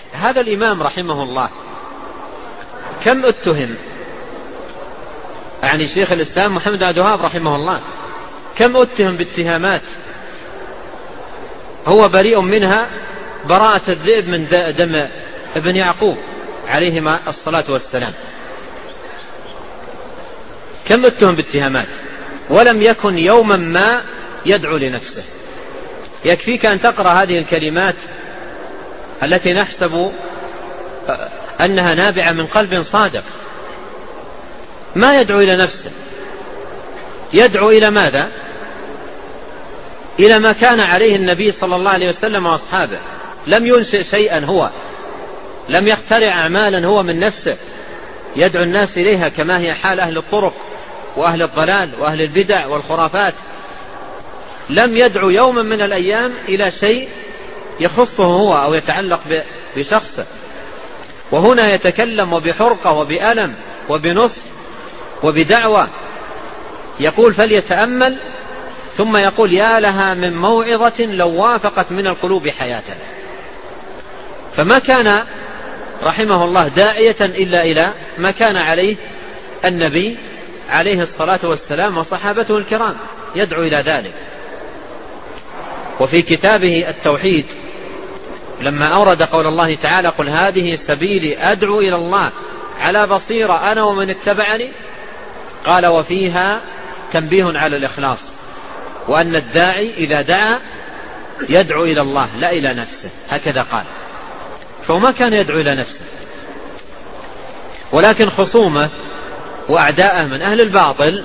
هذا الإمام رحمه الله كم اتهم، يعني شيخ الإسلام محمد بن عبد الوهاب رحمه الله كم اتهم باتهامات هو بريء منها براءة الذئب من دم ابن يعقوب عليهما الصلاة والسلام. كم اتهم باتهامات ولم يكن يوما ما يدعو لنفسه. يكفيك أن تقرأ هذه الكلمات التي نحسب أنها نابعة من قلب صادق. ما يدعو إلى نفسه، يدعو إلى ماذا؟ إلى ما كان عليه النبي صلى الله عليه وسلم وأصحابه. لم ينشئ شيئا هو، لم يخترع أعمالا هو من نفسه يدعو الناس إليها كما هي حال أهل الطرق وأهل الضلال وأهل البدع والخرافات. لم يدعو يوما من الأيام إلى شيء يخصه هو أو يتعلق بشخصه. وهنا يتكلم وبحرقة وبألم وبنصح وبدعوة. يقول فليتأمل، ثم يقول يا لها من موعظة لو وافقت من القلوب حياتنا. فما كان رحمه الله داعية إلا إلى ما كان عليه النبي عليه الصلاة والسلام وصحابته الكرام، يدعو إلى ذلك. وفي كتابه التوحيد لما أورد قول الله تعالى قل هذه سبيلي أدعو إلى الله على بصيرة أنا ومن اتبعني، قال وفيها تنبيه على الإخلاص، وأن الداعي إذا دعا يدعو إلى الله لا إلى نفسه، هكذا قال. فما كان يدعو إلى نفسه، ولكن خصومه وأعداءه من أهل الباطل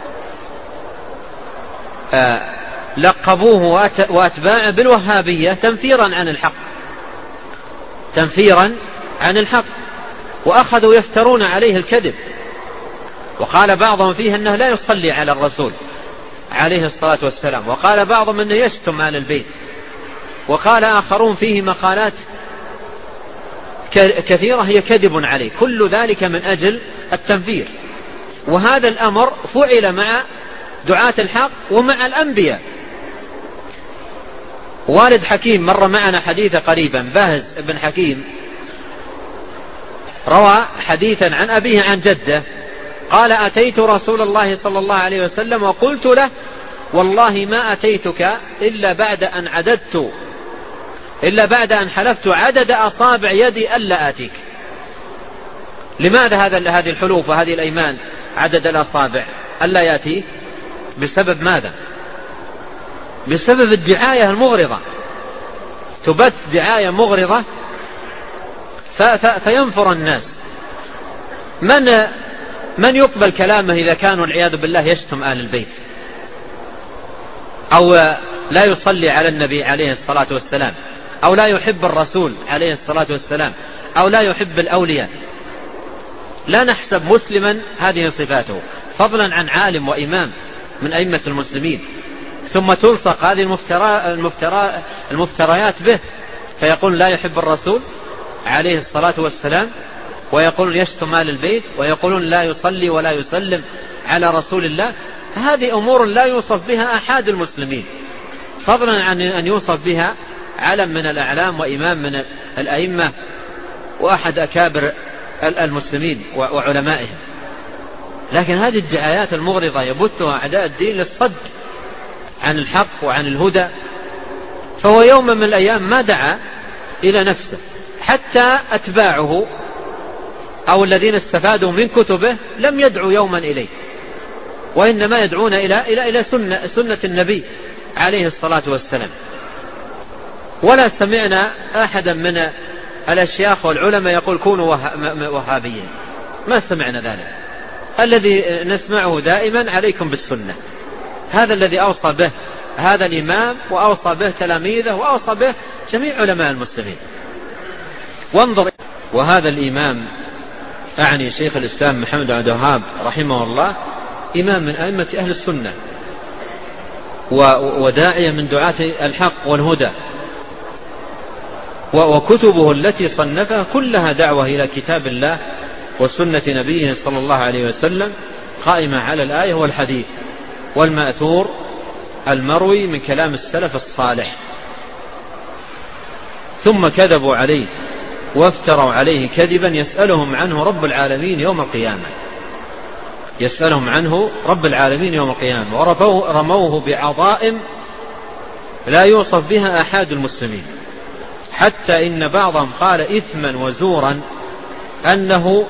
لقبوه وأتباعه بالوهابية تنفيرا عن الحق، تنفيرا عن الحق، وأخذوا يفترون عليه الكذب. وقال بعضهم فيه أنه لا يصلي على الرسول عليه الصلاة والسلام، وقال بعضهم أنه يشتم آل البيت، وقال آخرون فيه مقالات كثيرة هي كذب عليه. كل ذلك من أجل التنفير. وهذا الأمر فعل مع دعاة الحق ومع الأنبياء. والد حكيم مر معنا حديث قريبا، باهز بن حكيم روى حديثا عن أبيه عن جده قال أتيت رسول الله صلى الله عليه وسلم وقلت له والله ما أتيتك إلا بعد أن حلفت عدد أصابع يدي ألا آتيك. لماذا هذه الحلوف وهذه الأيمان عدد الأصابع ألا يأتي؟ بسبب ماذا؟ بسبب الدعاية المغرضة، تبث دعاية مغرضة فينفر الناس. من يقبل كلامه إذا كانوا والعياذ بالله يشتم آل البيت أو لا يصلي على النبي عليه الصلاة والسلام أو لا يحب الرسول عليه الصلاة والسلام أو لا يحب الأولياء؟ لا نحسب مسلما هذه صفاته، فضلا عن عالم وإمام من أئمة المسلمين، ثم تلصق هذه المفتريات به، فيقول لا يحب الرسول عليه الصلاة والسلام، ويقولون يشتم آل البيت، ويقولون لا يصلي ولا يسلم على رسول الله. هذه أمور لا يوصف بها أحد المسلمين، فضلا عن أن يوصف بها علم من الأعلام وإمام من الأئمة وأحد أكابر المسلمين وعلمائهم. لكن هذه الدعايات المغرضة يبثها أعداء الدين للصد عن الحق وعن الهدى. فهو يوم من الأيام ما دعا إلى نفسه، حتى أتباعه أو الذين استفادوا من كتبه لم يدعوا يوما إليه، وإنما يدعون إلى سنة النبي عليه الصلاة والسلام. ولا سمعنا أحدا من الأشياخ والعلماء يقول كونوا وهابيين، ما سمعنا ذلك. الذي نسمعه دائما عليكم بالسنة، هذا الذي أوصى به هذا الإمام وأوصى به تلاميذه وأوصى به جميع علماء المسلمين. وانظر، وهذا الإمام أعني شيخ الإسلام محمد بن عبد الوهاب رحمه الله إمام من أئمة أهل السنة وداعية من دعاة الحق والهدى، وكتبه التي صنفها كلها دعوة إلى كتاب الله وسنة نبيه صلى الله عليه وسلم، قائمة على الآية والحديث والمأثور المروي من كلام السلف الصالح. ثم كذبوا عليه وافتروا عليه كذبا يسألهم عنه رب العالمين يوم القيامة، يسألهم عنه رب العالمين يوم القيامة، ورموه بعظائم لا يوصف بها أحد المسلمين، حتى إن بعضهم قال إثما وزورا أنه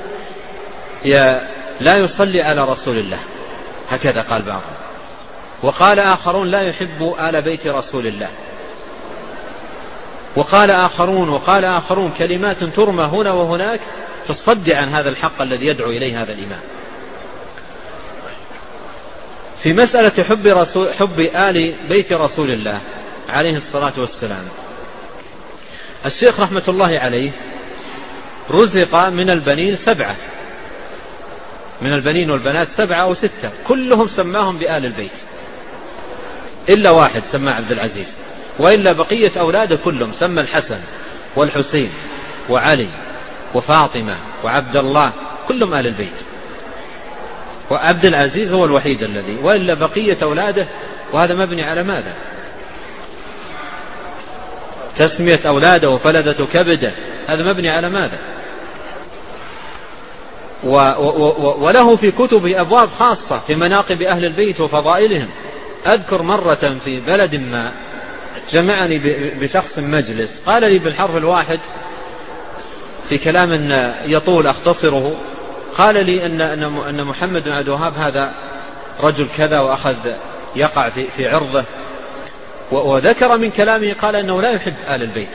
لا يصلي على رسول الله، هكذا قال بعضهم. وقال آخرون لا يحب آل بيت رسول الله، وقال آخرون كلمات ترمى هنا وهناك في الصد عن هذا الحق الذي يدعو إليه هذا الإمام. في مسألة حب آل بيت رسول الله عليه الصلاة والسلام، الشيخ رحمة الله عليه رزق من البنين 7، من البنين والبنات 7 أو 6، كلهم سماهم بآل البيت إلا واحد سمى عبد العزيز، وإلا بقية أولاده كلهم سمى الحسن والحسين وعلي وفاطمة وعبد الله، كلهم آل البيت، وعبد العزيز هو الوحيد الذي، وإلا بقية أولاده. وهذا مبني على ماذا؟ تسمية أولاده وفلدة كبده، هذا مبني على ماذا؟ وله في كتبه أبواب خاصة في مناقب أهل البيت وفضائلهم. أذكر مرة في بلد ما جمعني بشخص مجلس، قال لي بالحرف الواحد في كلام يطول أختصره، قال لي أن محمد بن عبد الوهاب هذا رجل كذا، وأخذ يقع في عرضه، وذكر من كلامه قال أنه لا يحب آل البيت.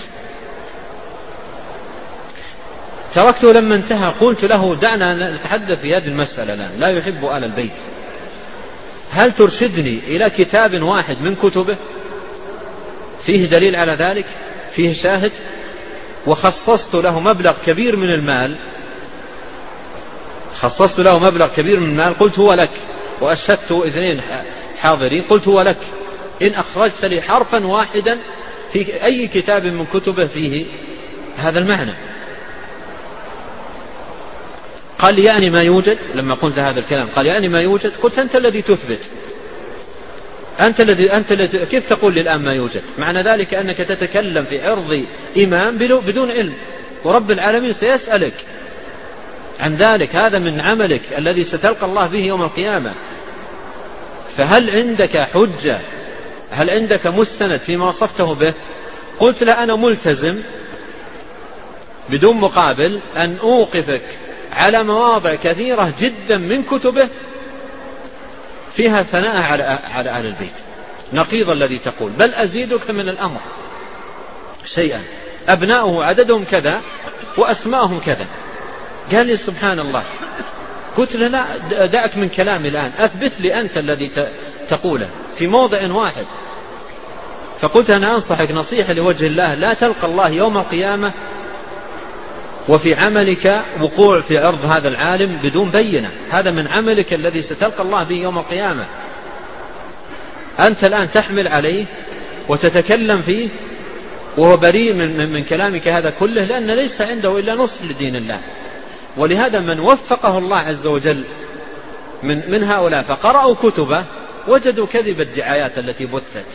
تركته لما انتهى، قلت له دعنا نتحدث في هذه المسألة الآن، لا يحب آل البيت، هل ترشدني إلى كتاب واحد من كتبه فيه دليل على ذلك، فيه شاهد؟ وخصصت له مبلغ كبير من المال، قلت هو لك، وأشهدت 2 حاضرين، قلت هو لك إن أخرجت لي حرفا واحدا في أي كتاب من كتبه فيه هذا المعنى. قال لي يعني ما يوجد. لما قلت هذا الكلام قال يعني ما يوجد. قلت أنت الذي تثبت، أنت الذي كيف تقول لي الآن ما يوجد؟ معنى ذلك أنك تتكلم في عرض إمام بدون علم، ورب العالمين سيسألك عن ذلك، هذا من عملك الذي ستلقى الله به يوم القيامة. فهل عندك حجة؟ هل عندك مستند فيما وصفته به؟ قلت لا، أنا ملتزم بدون مقابل أن أوقفك على مواضع كثيرة جدا من كتبه فيها ثناء على أهل البيت، نقيض الذي تقول، بل أزيدك من الأمر شيئا، أبناؤه عددهم كذا وأسماءهم كذا. قال لي سبحان الله. قلت له لا، دعك من كلامي الآن، أثبت لي أنت الذي تقوله في موضع واحد. فقلت أنا أنصحك نصيحة لوجه الله، لا تلقى الله يوم القيامة وفي عملك وقوع في عرض هذا العالم بدون بينة، هذا من عملك الذي ستلقى الله به يوم القيامة. أنت الآن تحمل عليه وتتكلم فيه وهو بريء من كلامك هذا كله، لأن ليس عنده إلا نصح لدين الله. ولهذا من وفقه الله عز وجل من هؤلاء فقرأوا كتبه وجدوا كذب الدعايات التي بثت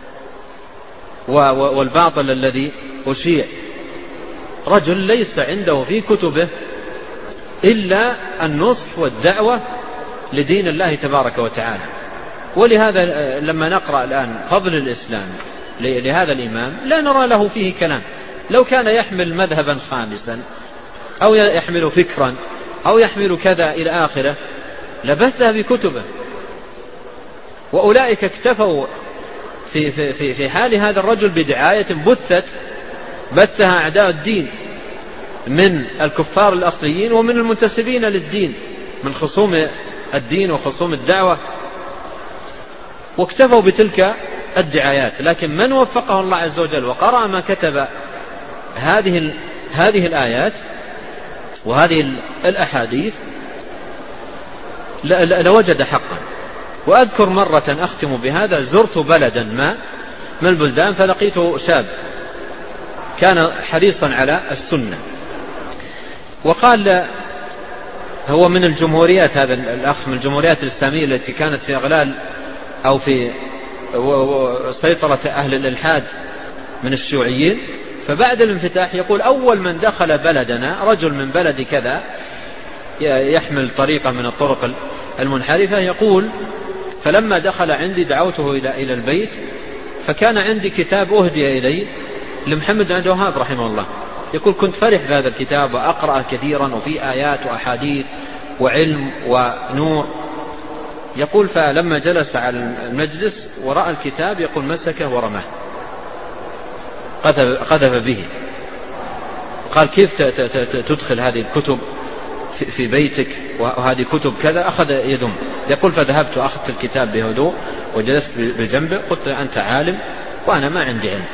والباطل الذي أشيع. رجل ليس عنده في كتبه إلا النصح والدعوة لدين الله تبارك وتعالى. ولهذا لما نقرأ الآن فضل الإسلام لهذا الإمام لا نرى له فيه كلام. لو كان يحمل مذهبا خامسا أو يحمل فكرا أو يحمل كذا إلى آخره لبثها بكتبه. وأولئك اكتفوا في حال هذا الرجل بدعاية بثها أعداء الدين من الكفار الأصليين ومن المنتسبين للدين من خصوم الدين وخصوم الدعوة، واكتفوا بتلك الدعايات. لكن من وفقه الله عز وجل وقرأ ما كتب هذه الآيات وهذه الأحاديث لوجد حقا. وأذكر مرة أختم بهذا، زرت بلدا ما من البلدان فلقيت شاب كان حريصا على السنة، وقال هو من الجمهوريات، هذا الأخ من الجمهوريات الإسلامية التي كانت في إغلال أو في سيطرة أهل الإلحاد من الشيوعيين، فبعد الانفتاح يقول أول من دخل بلدنا رجل من بلد كذا يحمل طريقة من الطرق المنحرفة، يقول فلما دخل عندي دعوته إلى البيت، فكان عندي كتاب أهدي إلي لمحمد بن عبد الوهاب رحمه الله. يقول كنت فرح بهذا الكتاب وأقرأ كثيرا وفي آيات وأحاديث وعلم ونور. يقول فلما جلس على المجلس ورأى الكتاب يقول مسكه ورماه، قذف به. قال كيف تدخل هذه الكتب في بيتك وهذه كتب كذا؟ أخذ يدم. يقول فذهبت وأخذت الكتاب بهدوء وجلست بجنبه، قلت أنت عالم وأنا ما عندي علم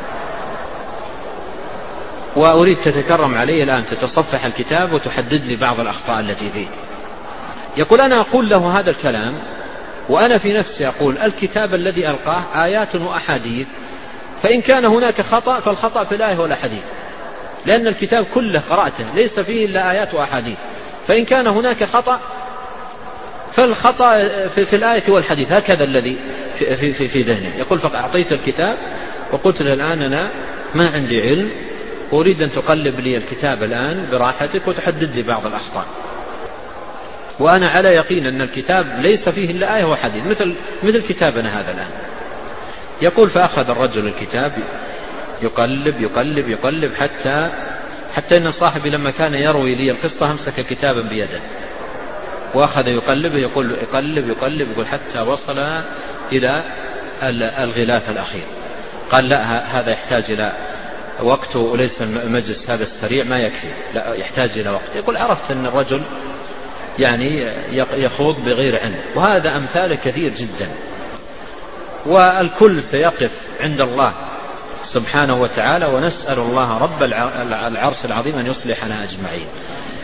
وأريد تتكرم علي الآن، تتصفح الكتاب وتحدد لي بعض الأخطاء التي فيه. يقول أنا أقول له هذا الكلام وأنا في نفسي أقول الكتاب الذي ألقاه آيات وأحاديث، فإن كان هناك خطأ فالخطأ في الآية والأحاديث، لأن الكتاب كله قرأته ليس فيه إلا آيات وأحاديث، فإن كان هناك خطأ فالخطأ في الآية والحديث، هكذا الذي في ذهني. يقول فأعطيت الكتاب وقلت له الآن أنا ما عندي علم، أريد أن تقلب لي الكتاب الآن براحتك وتحدد لي بعض الأخطاء، وأنا على يقين أن الكتاب ليس فيه إلا آية وحديث مثل كتابنا هذا الآن. يقول فأخذ الرجل الكتاب يقلب يقلب يقلب حتى إن صاحبي لما كان يروي لي القصة همسك كتابا بيده وأخذ يقلبه، يقول يقلب يقلب يقول حتى وصل إلى الغلاف الأخير. قال لا هذا يحتاج إلى وقت وليس المجلس هذا السريع ما يكفي، لا يحتاج إلى وقت. يقول عرفت أن الرجل يعني يخوض بغير علم، وهذا أمثال كثير جدا، والكل سيقف عند الله سبحانه وتعالى، ونسأل الله رب العرش العظيم أن يصلحنا أجمعين.